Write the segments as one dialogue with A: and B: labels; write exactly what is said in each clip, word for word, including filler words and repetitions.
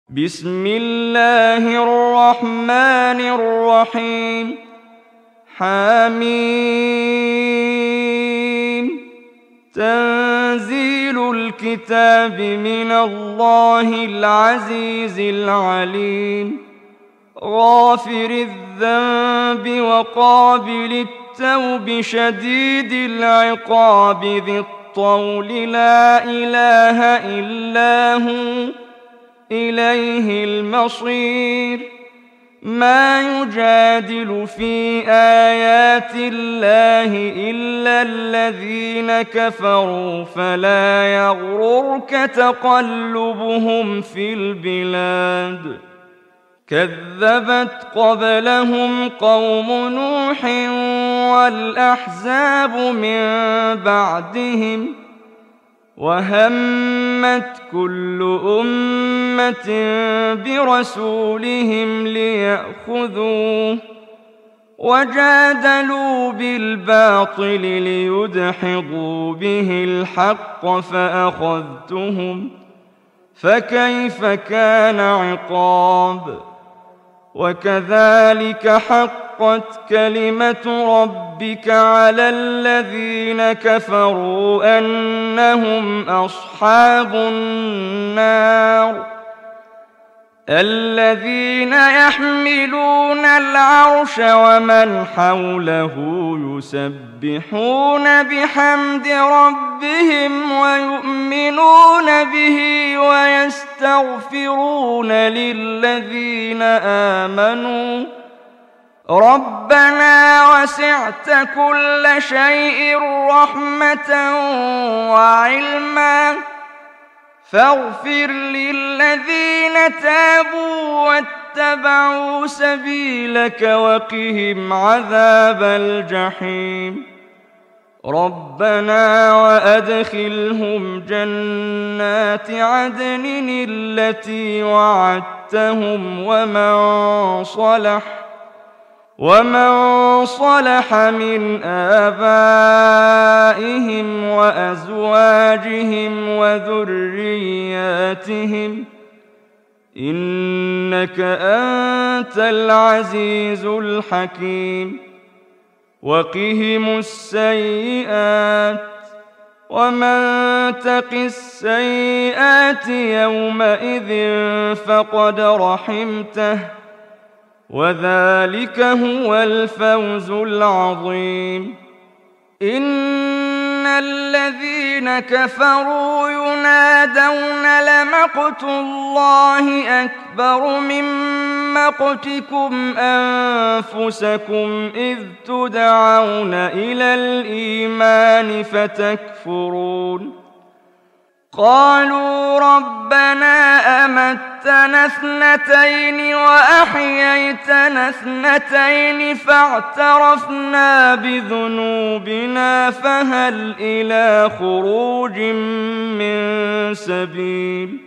A: بسم الله الرحمن الرحيم. حميم. تنزيل الكتاب من الله العزيز العليم. غافر الذنب وقابل التوب شديد العقاب ذي الطول لا إله إلا هو إليه المصير. ما يجادل في آيات الله إلا الذين كفروا فلا يغررك تقلبهم في البلاد. كذبت قبلهم قوم نوح والأحزاب من بعدهم وهمت كل أمة برسولهم ليأخذوه وجادلوا بالباطل ليدحضوا به الحق فأخذتهم فكيف كان عقاب. وكذلك حقت كلمة ربك على الذين كفروا أنهم أصحاب النار. الذين يحملون العرش ومن حوله يسبحون بحمد ربهم ويؤمنون به ويستغفرون للذين آمنوا ربنا وسعت كل شيء رحمة وعلما فاغفر للذين تابوا واتبعوا سبيلك وقهم عذاب الجحيم. ربنا وأدخلهم جنات عدن التي وعدتهم ومن صلح ومن صلح من آبائهم وأزواجهم وذرياتهم إنك أنت العزيز الحكيم. وقهم السيئات ومن تق السيئات يومئذ فقد رحمته وذلك هو الفوز العظيم. إن الذين كفروا ينادون لمقت الله أكبر من مقتكم أنفسكم إذ تدعون إلى الإيمان فتكفرون. قالوا ربنا أمتنا اثنتين وأحييتنا اثنتين فاعترفنا بذنوبنا فهل إلى خروج من سبيل.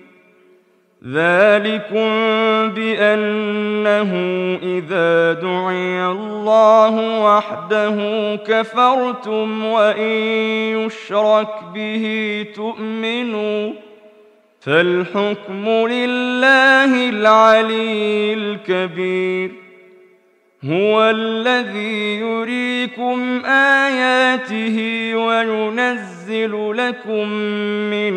A: ذلكم بأنه إذا دعي الله وحده كفرتم وإن يشرك به تؤمنوا فالحكم لله العلي الكبير. هو الذي يريكم آياته وينزل لكم من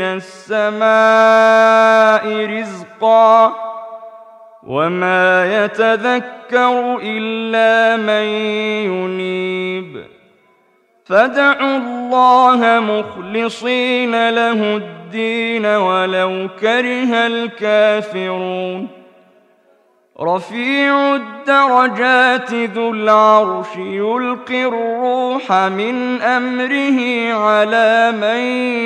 A: السماء رزقا وما يتذكر إلا من ينيب. فادعوا الله مخلصين له الدين ولو كره الكافرون. رفيع الدرجات ذو العرش يلقي الروح من أمره على من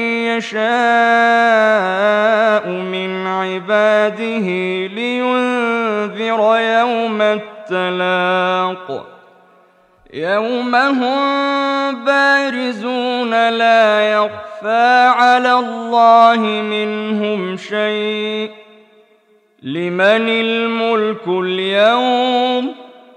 A: يشاء من عباده لينذر يوم التلاق. يوم هم بارزون لا يخفى على الله منهم شيء. لمن الملك اليوم؟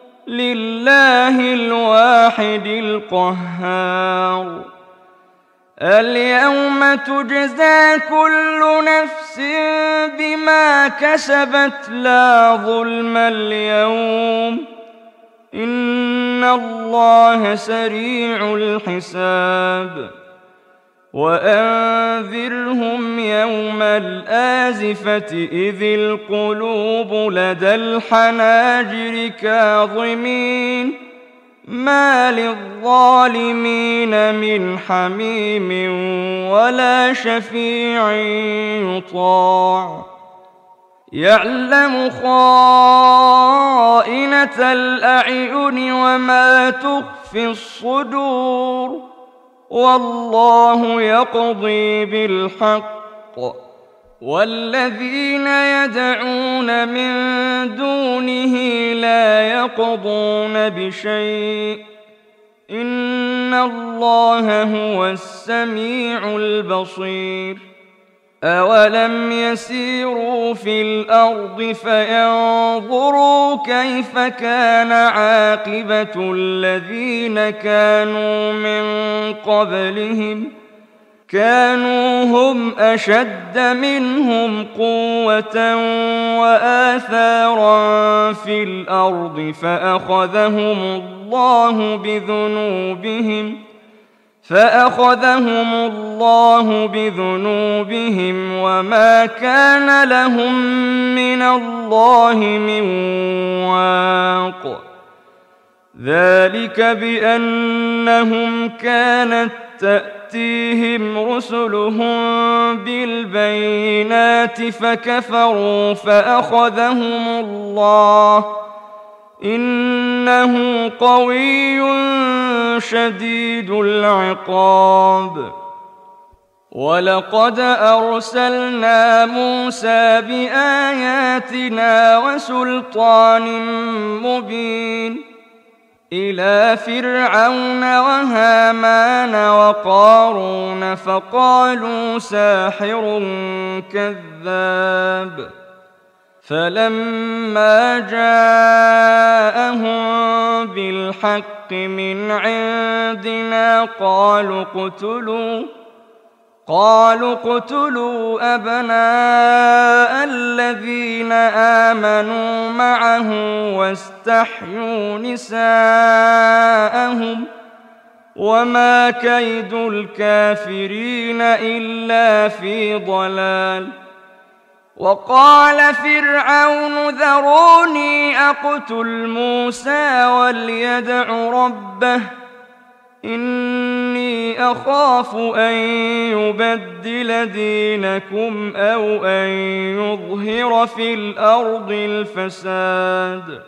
A: لله الواحد القهار. اليوم تجزى كل نفس بما كسبت لا ظلم اليوم إن الله سريع الحساب وأنذرهم يوم الآزفة إذ القلوب لدى الحناجر كاظمين ما للظالمين من حميم ولا شفيع يطاع يعلم خائنة الأعين وما تخفي الصدور والله يقضي بالحق والذين يدعون من دونه لا يقضون بشيء إن الله هو السميع البصير أولم يسيروا في الأرض فينظروا كيف كان عاقبة الذين كانوا من قبلهم كانوا هم أشد منهم قوة وآثارا في الأرض فأخذهم الله بذنوبهم فأخذهم الله بذنوبهم وما كان لهم من الله من واق ذلك بأنهم كانت تأتيهم رسلهم بالبينات فكفروا فأخذهم الله إنه قوي شديد العقاب ولقد أرسلنا موسى بآياتنا وسلطان مبين إلى فرعون وهامان وقارون فقالوا ساحر كذاب فلما جاءهم بالحق من عندنا قالوا اقتلوا قالوا اقتلوا أبناء الذين آمنوا معه واستحيوا نساءهم وما كيد الكافرين إلا في ضلال وقال فرعون ذروني أقتل موسى وليدع ربه إني أخاف أن يبدل دينكم أو أن يظهر في الأرض الفساد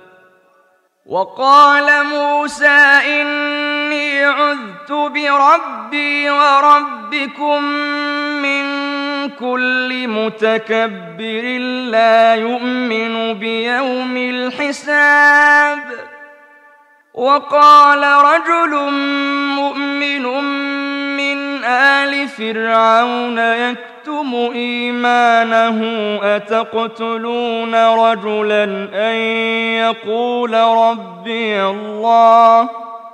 A: وقال موسى إني عذت بربي وربكم من كل متكبر لا يؤمن بيوم الحساب وقال رجل مؤمن من آل فرعون يكتم إيمانه أتقتلون رجلا أن يقول ربي الله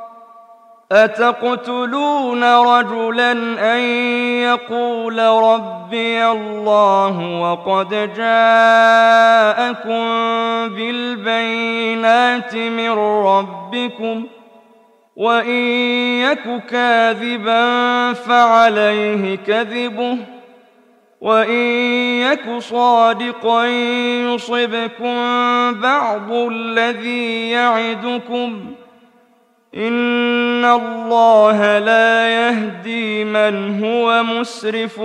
A: أتقتلون رجلا أن يقول ربي الله وقد جاءكم بالبينات من ربكم وإن يك كاذبا فعليه كذبه وإن يك صادقا يصبكم بعض الذي يعدكم إن الله لا يهدي من هو مسرف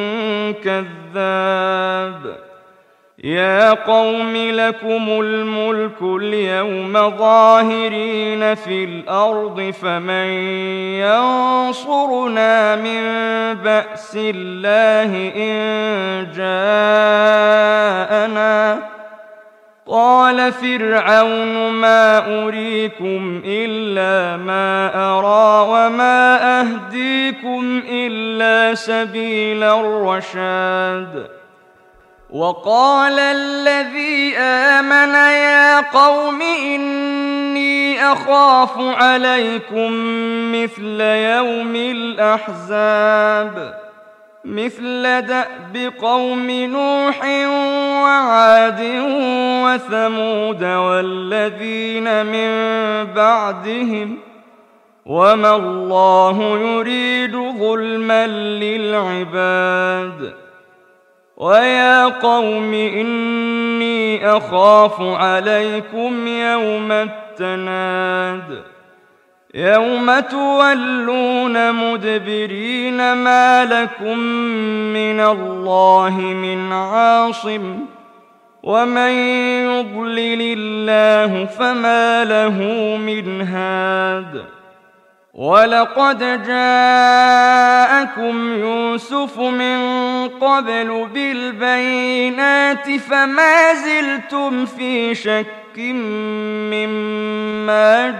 A: كذاب يا قوم لكم الملك اليوم ظاهرين في الأرض فمن ينصرنا من بأس الله إن جاءنا قال فرعون ما أريكم إلا ما أرى وما أهديكم إلا سبيل الرشاد وقال الذي آمن يا قوم إني أخاف عليكم مثل يوم الأحزاب مثل دأب قوم نوح وعاد وثمود والذين من بعدهم وما الله يريد ظلما للعباد ويا قوم إني أخاف عليكم يوم التناد يوم تولون مدبرين ما لكم من الله من عاصم ومن يضلل الله فما له من هاد ولقد جاءكم يوسف من قبل بالبينات فما زلتم في شك مما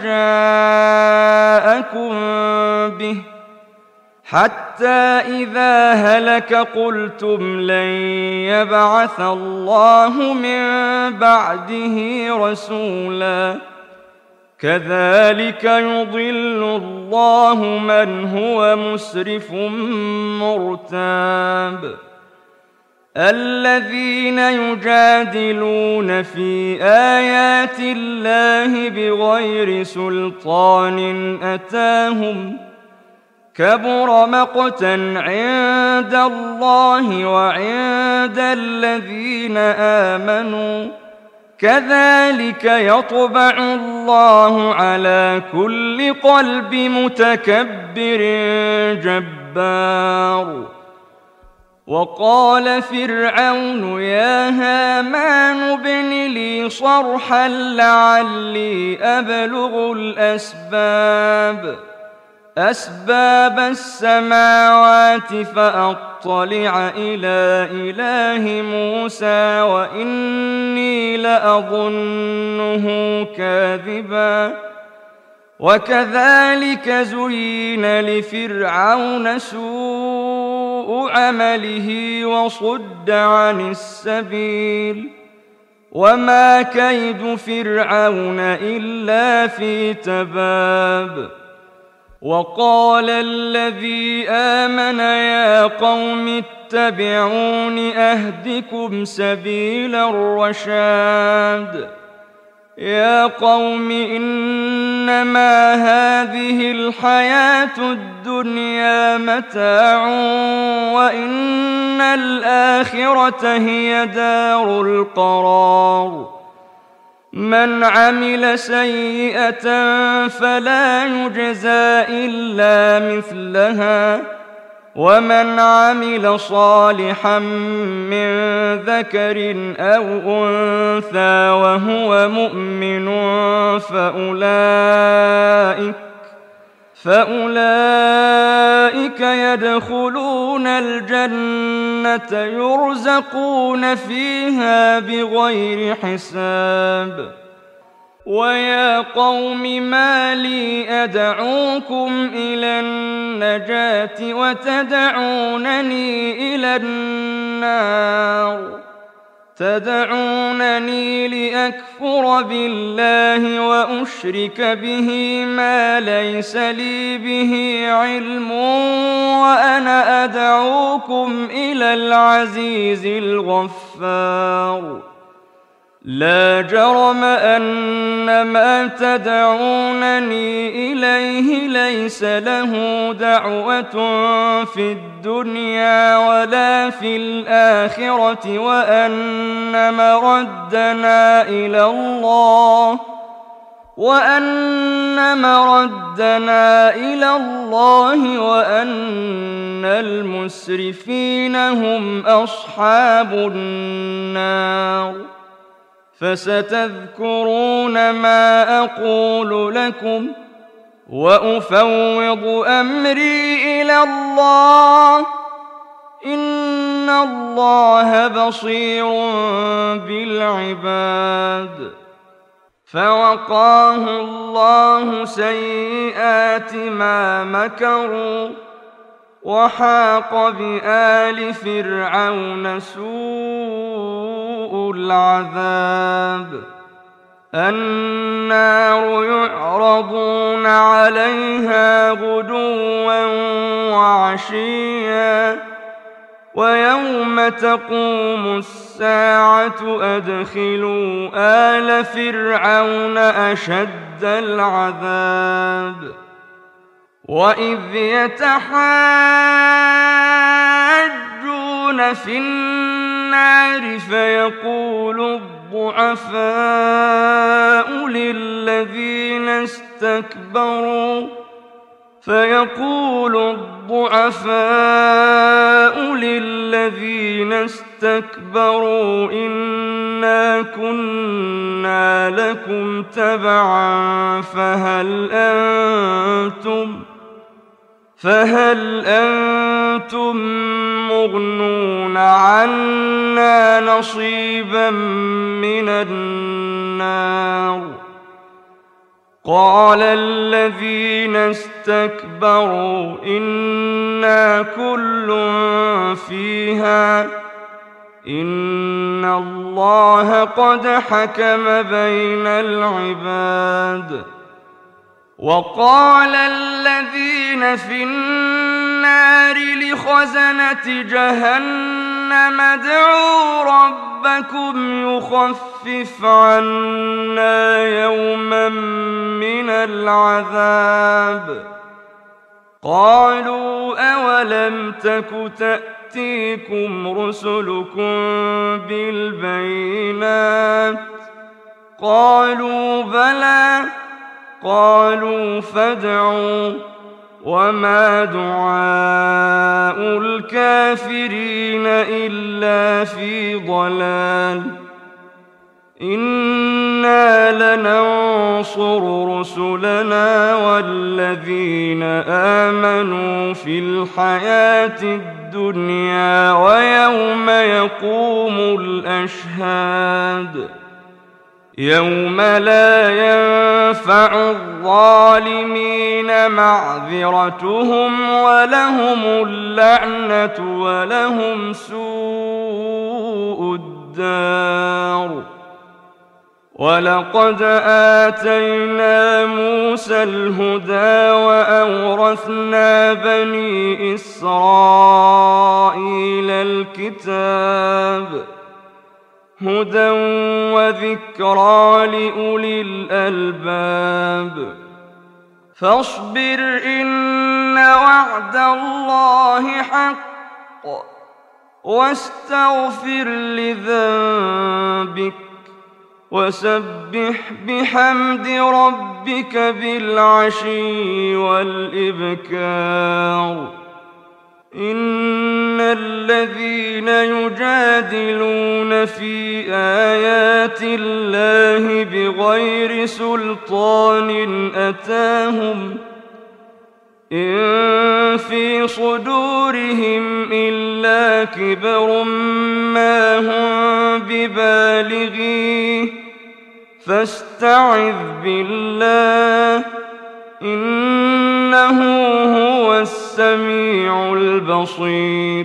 A: جاءكم به حتى إذا هلك قلتم لن يبعث الله من بعده رسولا كذلك يضل الله من هو مسرف مرتاب الذين يجادلون في آيات الله بغير سلطان أتاهم كبر مقتا عند الله وعند الذين آمنوا كذلك يطبع الله على كل قلب متكبر جبار وقال فرعون يا هامان ابن لي صرحا لعلي أبلغ الأسباب أسباب السماوات فأطلع إلى إله موسى وإني لأظنه كاذبا وكذلك زين لفرعون سوء عمله وصد عن السبيل وما كيد فرعون إلا في تباب وقال الذي آمن يا قوم اتبعون أهدكم سبيل الرشاد يا قوم إنما هذه الحياة الدنيا متاع وإن الآخرة هي دار القرار من عمل سيئة فلا يجزى إلا مثلها ومن عمل صالحا من ذكر أو أنثى وهو مؤمن فأولئك فأولئك يدخلون الجنة يرزقون فيها بغير حساب ويا قوم ما لي أدعوكم إلى النجاة وتدعونني إلى النار تدعونني لأكفر بالله وأشرك به ما ليس لي به علم وأنا أدعوكم إلى العزيز الغفار لا جرم أن ما تدعونني إليه ليس له دعوة في الدنيا ولا في الآخرة وأن مردنا إلى الله وأن مردنا إلى الله وأن المسرفين هم أصحاب النار فستذكرون ما أقول لكم وأفوض أمري إلى الله إن الله بصير بالعباد فوقاه الله سيئات ما مكروا وحاق بآل فرعون سوء العذاب النار يعرضون عليها غدوا وعشيا ويوم تقوم الساعة أدخلوا آل فرعون أشد العذاب وإذ يتحاجون في النار فيقول الضعفاء للذين استكبروا فيقول الضعفاء للذين استكبروا إنا كنا لكم تبعا فهل أنتم فهل أنتم مغنون عنا نصيبا من النار قال الذين استكبروا إنا كل فيها إن الله قد حكم بين العباد وقال الذين في النار لخزنة جهنم ادعوا ربكم يخفف عنا يوما من العذاب قالوا أولم تك تأتيكم رسلكم بالبينات قالوا بلى قالوا فادعوا وما دعاء الكافرين إلا في ضلال إنا لننصر رسلنا والذين آمنوا في الحياة الدنيا ويوم يقوم الأشهاد يوم لا ينفع الظالمين معذرتهم ولهم اللعنة ولهم سوء الدار ولقد آتينا موسى الهدى وأورثنا بني إسرائيل الكتاب هدى وذكرى لأولي الألباب فاصبر إن وعد الله حق واستغفر لذنبك وسبح بحمد ربك بالعشي والإبكار إن الذين يجادلون في آيات الله بغير سلطان أتاهم إن في صدورهم إلا كبر ما هم ببالغيه فاستعذ بالله إنه هو السميع البصير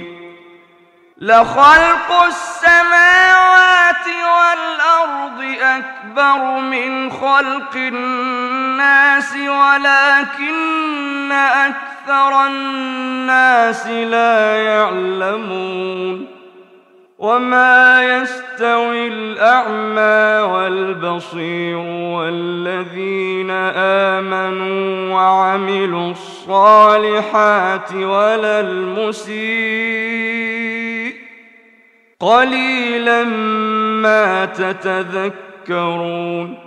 A: لخلق السماوات والأرض أكبر من خلق الناس ولكن أكثر الناس لا يعلمون وما يستوي الأعمى والبصير والذين آمنوا وعملوا الصالحات ولا المسيء قليلا ما تتذكرون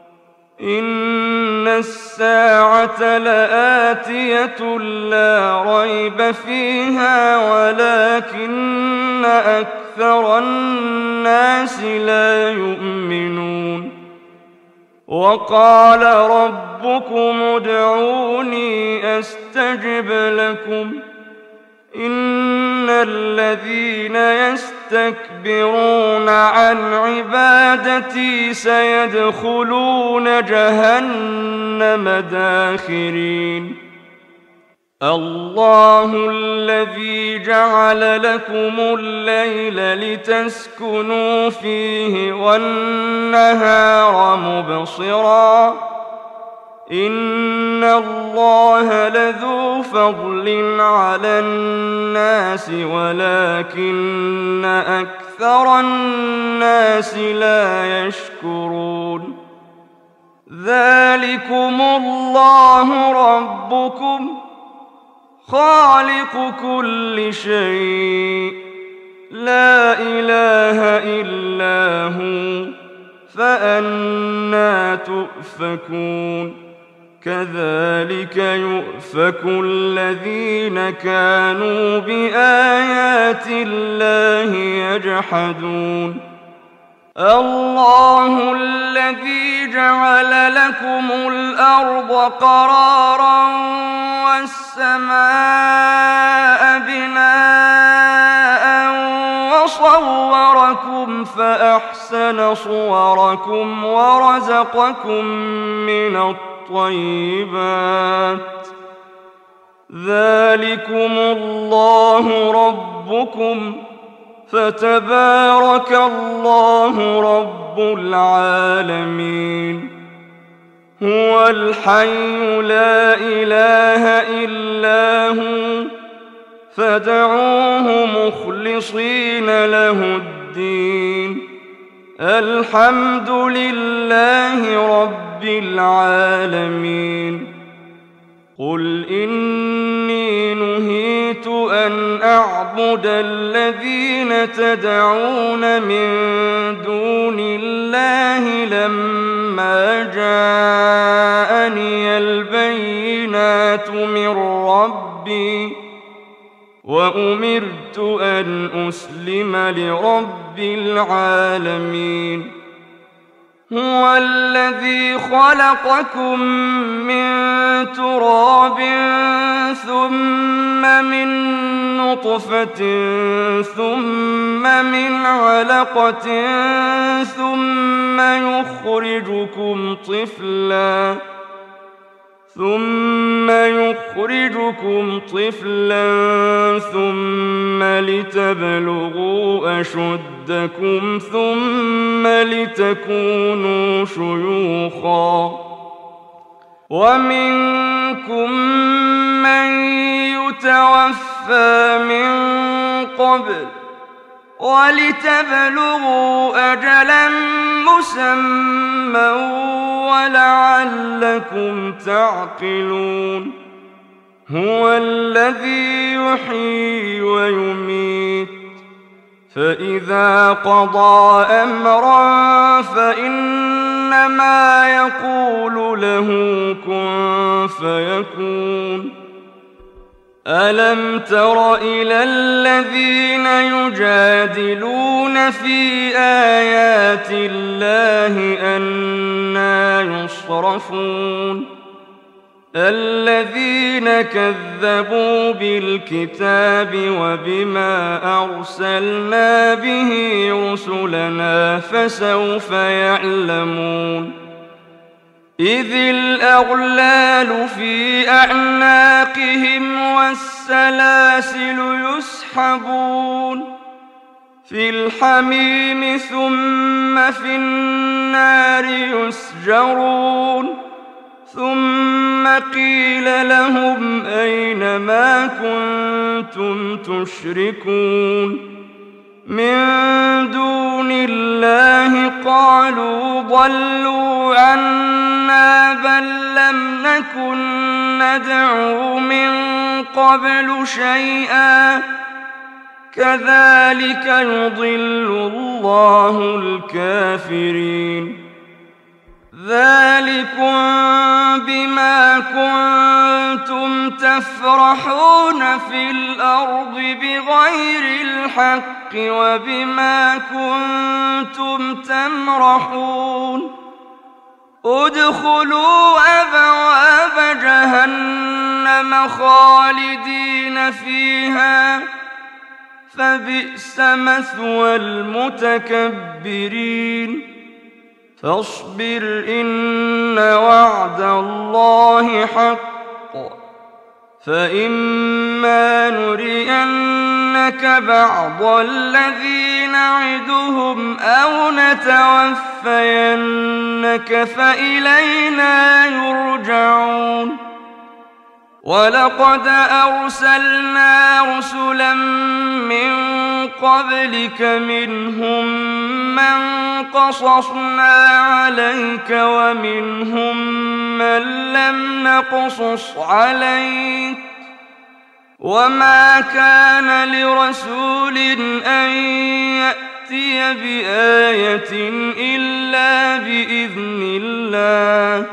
A: إن الساعة لآتية لا ريب فيها ولكن أكثر الناس لا يؤمنون وقال ربكم ادعوني أستجب لكم إن الذين يستكبرون عن عبادتي سيدخلون جهنم داخرين الله الذي جعل لكم الليل لتسكنوا فيه والنهار مبصرا إن الله لذو فضل على الناس ولكن أكثر الناس لا يشكرون ذلكم الله ربكم خالق كل شيء لا إله إلا هو فأنى تؤفكون كذلك يؤفك الذين كانوا بآيات الله يجحدون الله الذي جعل لكم الأرض قرارا والسماء بناء وصوركم فأحسن صوركم ورزقكم من الطيبات ذلكم الله ربكم فتبارك الله رب العالمين هو الحي لا إله إلا هو فادعوه مخلصين له الدين الحمد لله رب العالمين قل إني نهيت أن أعبد الذين تدعون من دون الله لما جاءني البينات من ربي وأمرت أن أسلم لرب العالمين هو الذي خلقكم من تراب ثم من نطفة ثم من علقة ثم يخرجكم طفلاً ثم يخرجكم طفلا ثم لتبلغوا أشدكم ثم لتكونوا شيوخا ومنكم من يتوفى من قبل ولتبلغوا أجلا مسمى ولعلكم تعقلون هو الذي يحيي ويميت فإذا قضى أمرا فإنما يقول له كن فيكون ألم تر إلى الذين يجادلون في آيات الله أنى يصرفون الذين كذبوا بالكتاب وبما أرسلنا به رسلنا فسوف يعلمون إذ الأغلال في أعناقهم والسلاسل يسحبون في الحميم ثم في النار يسجرون ثم قيل لهم أين ما كنتم تشركون من دون الله قالوا ضلوا عنا بل لم نكن ندعو من قبل شيئا كذلك يضل الله الكافرين ذلكم بما كنتم تفرحون في الأرض بغير الحق وبما كنتم تمرحون ادخلوا أبواب جهنم خالدين فيها فبئس مثوى المتكبرين فاصبر إن وعد الله حق فإما نرينك بعض الذي نعدهم أو نتوفينك فإلينا يرجعون. ولقد أرسلنا رسلا من قبلك منهم من قصصنا عليك ومنهم من لم نقصص عليك، وما كان لرسول أن يأتي بآية إلا بإذن الله.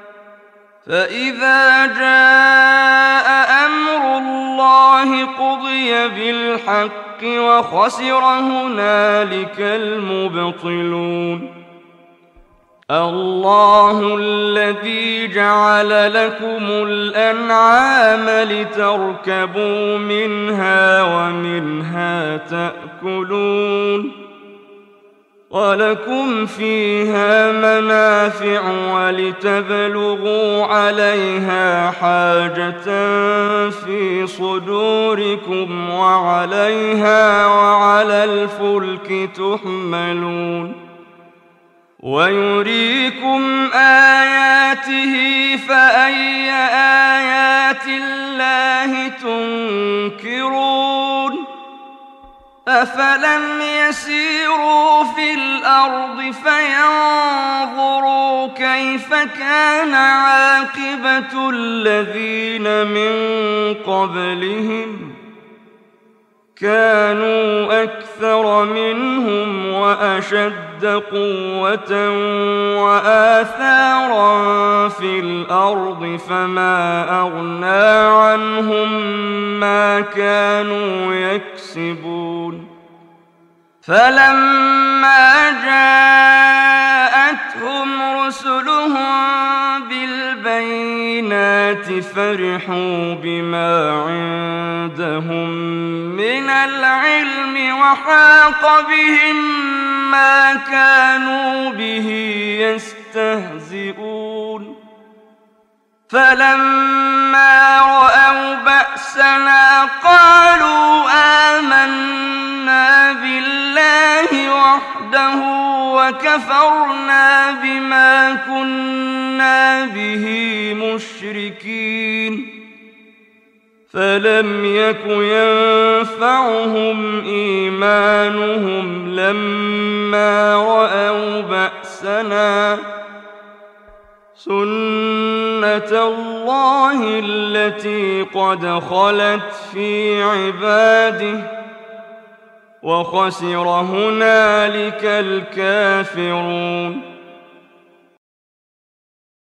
A: فإذا جاء أمر الله قضي بالحق وخسر هنالك المبطلون. الله الذي جعل لكم الأنعام لتركبوا منها ومنها تأكلون، ولكم فيها منافع ولتبلغوا عليها حاجة في صدوركم وعليها وعلى الفلك تحملون. ويريكم آياته فأي آيات الله تنكرون. أفلم يسيروا في الأرض فينظروا كيف كان عاقبة الذين من قبلهم؟ كانوا أكثر منهم وأشد قوة وآثارا في الأرض فما أغنى عنهم ما كانوا يكسبون. فلما جاءتهم رسلهم بالبينات فرحوا بما عندهم من العلم وحاق بهم ما كانوا به يستهزئون. فلما رأوا بأسنا قالوا آمنا بالله وحده وكفرنا بما كنا به مشركين. فلم يك ينفعهم إيمانهم لما رأوا بأسنا، سنة الله التي قد خلت في عباده، وخسر هنالك الكافرون.